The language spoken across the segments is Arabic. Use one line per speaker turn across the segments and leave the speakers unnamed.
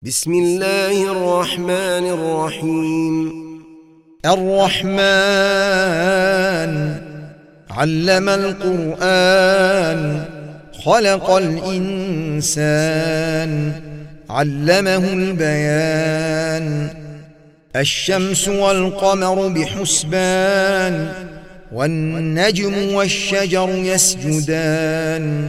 بسم الله الرحمن الرحيم.
الرحمن علم القرآن خلق الإنسان علمه البيان. الشمس والقمر بحسبان والنجم والشجر يسجدان.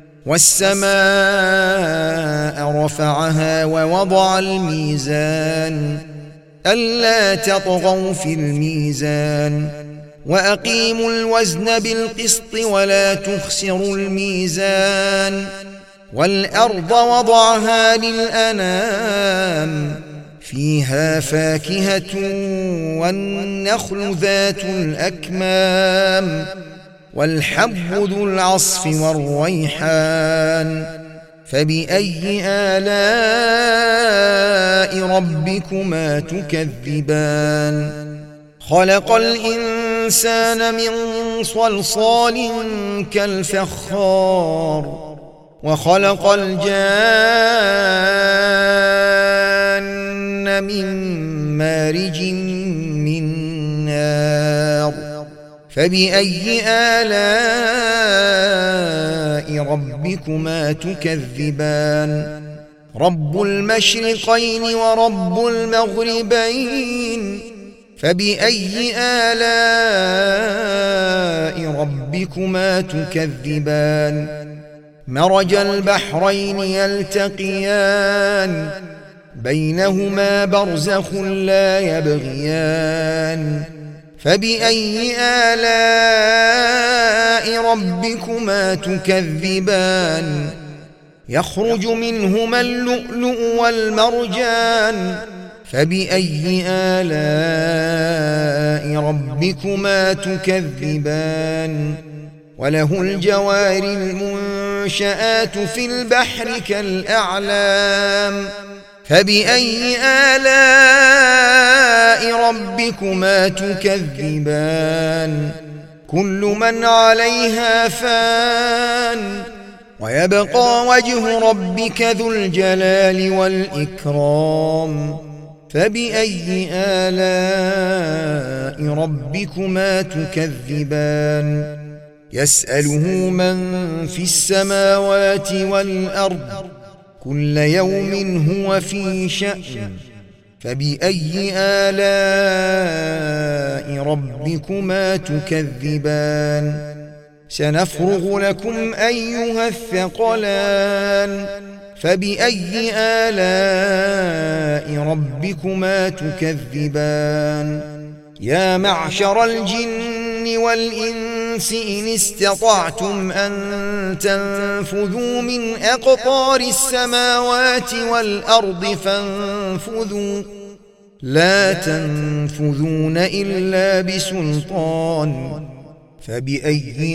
والسماء رفعها ووضع الميزان ألا تطغوا في الميزان وأقيموا الوزن بالقسط ولا تخسروا الميزان. والأرض وضعها للأنام فيها فاكهة والنخل ذات الأكمام والحب ذو العصف والريحان. فبأي آلاء ربكما تكذبان؟ خلق الإنسان من صلصال كالفخار وخلق الجان من مارج من نار. فبأي آلاء ربكما تكذبان؟ رب المشرقين ورب المغربين. فبأي آلاء ربكما تكذبان؟ مرج البحرين يلتقيان بينهما برزخ لا يبغيان. فبأي آلاء ربكما تكذبان؟ يخرج منهما اللؤلؤ والمرجان. فبأي آلاء ربكما تكذبان؟ وله الجوار المنشآت في البحر كالأعلام. فبأي آلاء ربكما تكذبان؟ كل من عليها فان ويبقى وجه ربك ذو الجلال والإكرام. فبأي آلاء ربكما تكذبان؟ يسأله من في السماوات والأرض كل يوم هو في شأن. فبأي آلاء ربكما تكذبان؟ سنفرغ لكم أيها الثقلان. فبأي آلاء ربكما تكذبان؟ يا معشر الجن والإنس إن استطعتم أن تنفذوا من أقطار السماوات والأرض فانفذوا لا تنفذون إلا بسلطان. فبأي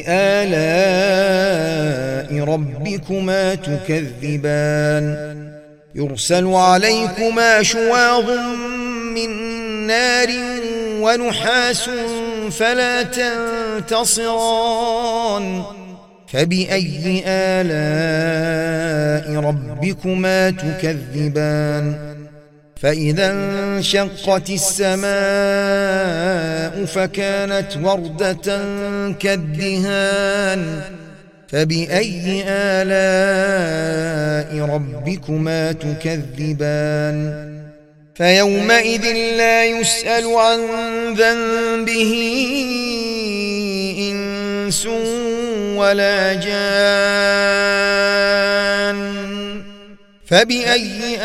آلاء ربكما تكذبان؟ يرسل عليكما شواظ من نار ونحاس فلا تنتصران. فبأي آلاء ربكما تكذبان؟ فإذا انشقت السماء فكانت وردة كالدهان. فبأي آلاء ربكما تكذبان؟ فيومئذ لا يسأل عن ذنبه إنس ولا جان. فبأي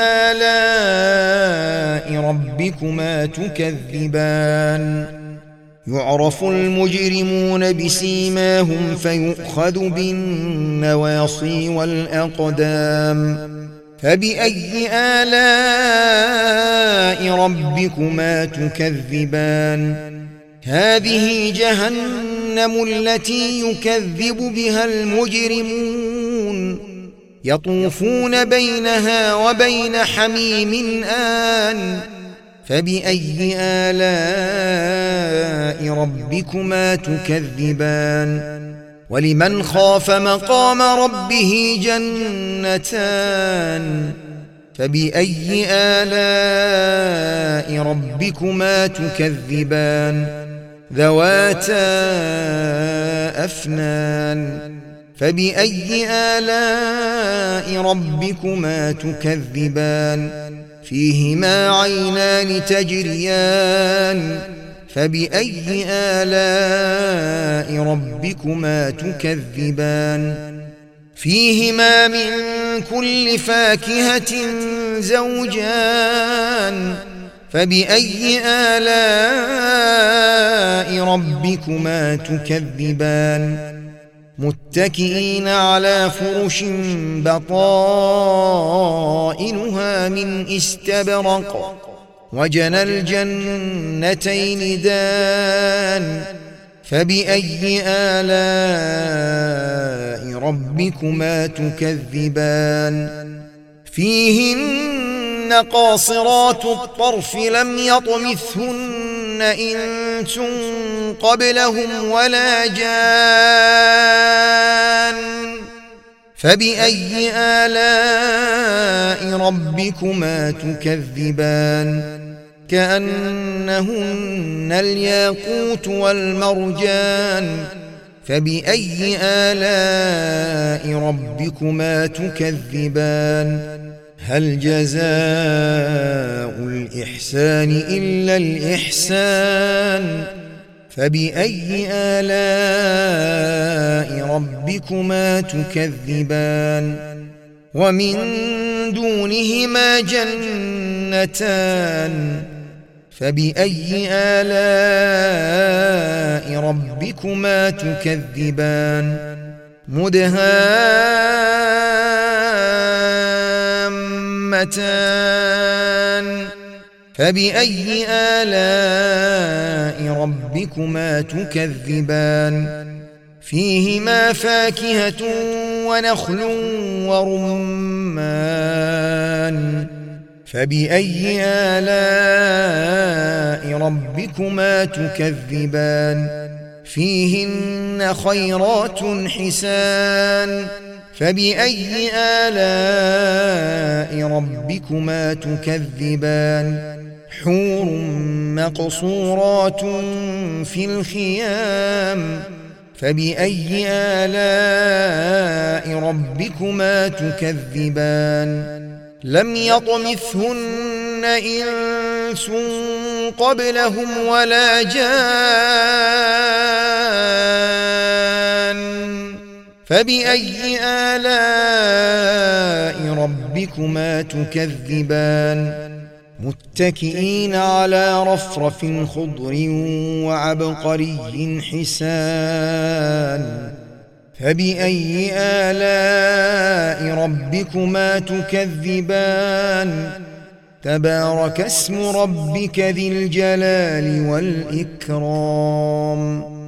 آلاء ربكما تكذبان؟ يعرف المجرمون بسيماهم فيؤخذ بالنواصي والأقدام. فبأي آلاء ربكما تكذبان؟ هذه جهنم التي يكذب بها المجرمون يطوفون بينها وبين حميم آن. فبأي آلاء ربكما تكذبان؟ ولمن خاف مقام ربه جنتان فبأي آلاء ربكما تكذبان ذواتا أفنان فبأي آلاء ربكما تكذبان فيهما عينان تجريان فبأي آلاء ربكما تكذبان فيهما من كل فاكهة زوجان فبأي آلاء ربكما تكذبان متكئين على فرش بطائنها من استبرق وجنى الجنتين دان فبأي آلاء ربكما تكذبان فيهن قاصرات الطرف لم يطمثهن إنس قبلهم ولا جان فبأي آلاء ربكما تكذبان كأنهن الياقوت والمرجان فبأي آلاء ربكما تكذبان هل جزاء الإحسان إلا الإحسان فبأي آلاء ربكما تكذبان ومن دونهما جنتان فبأي آلاء ربكما تكذبان مدهامتان فبأي آلاء ربكما تكذبان فيهما فاكهة ونخل ورمان فبأي آلاء ربكما تكذبان فيهن خيرات حسان فبأي آلاء ربكما تكذبان حور مقصورات في الخيام فبأي آلاء ربكما تكذبان لم يطمثهن إنس قبلهم ولا جان فبأي آلاء ربكما تكذبان متكئين على رفرف خضر وعبقري حسان فبأي آلاء ربكما تكذبان تبارك اسم ربك ذي الجلال والإكرام